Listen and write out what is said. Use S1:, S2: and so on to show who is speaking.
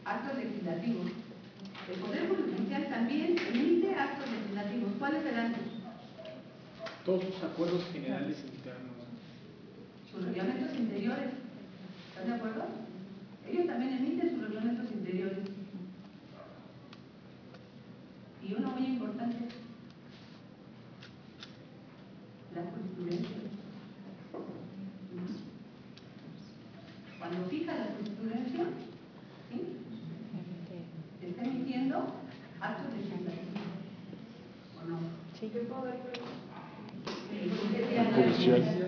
S1: actos legislativos. El Poder Judicial también emite actos legislativos. ¿Cuáles serán?
S2: Todos sus acuerdos generales internos.
S1: Sus reglamentos interiores. ¿Están de acuerdo? Ellos también emiten sus reglamentos interiores. Y uno muy importante, la jurisprudencia. Cuando fija la jurisprudencia, ¿sí?, está emitiendo actos legislativos. ¿O no?
S3: Sí.
S1: Judicial.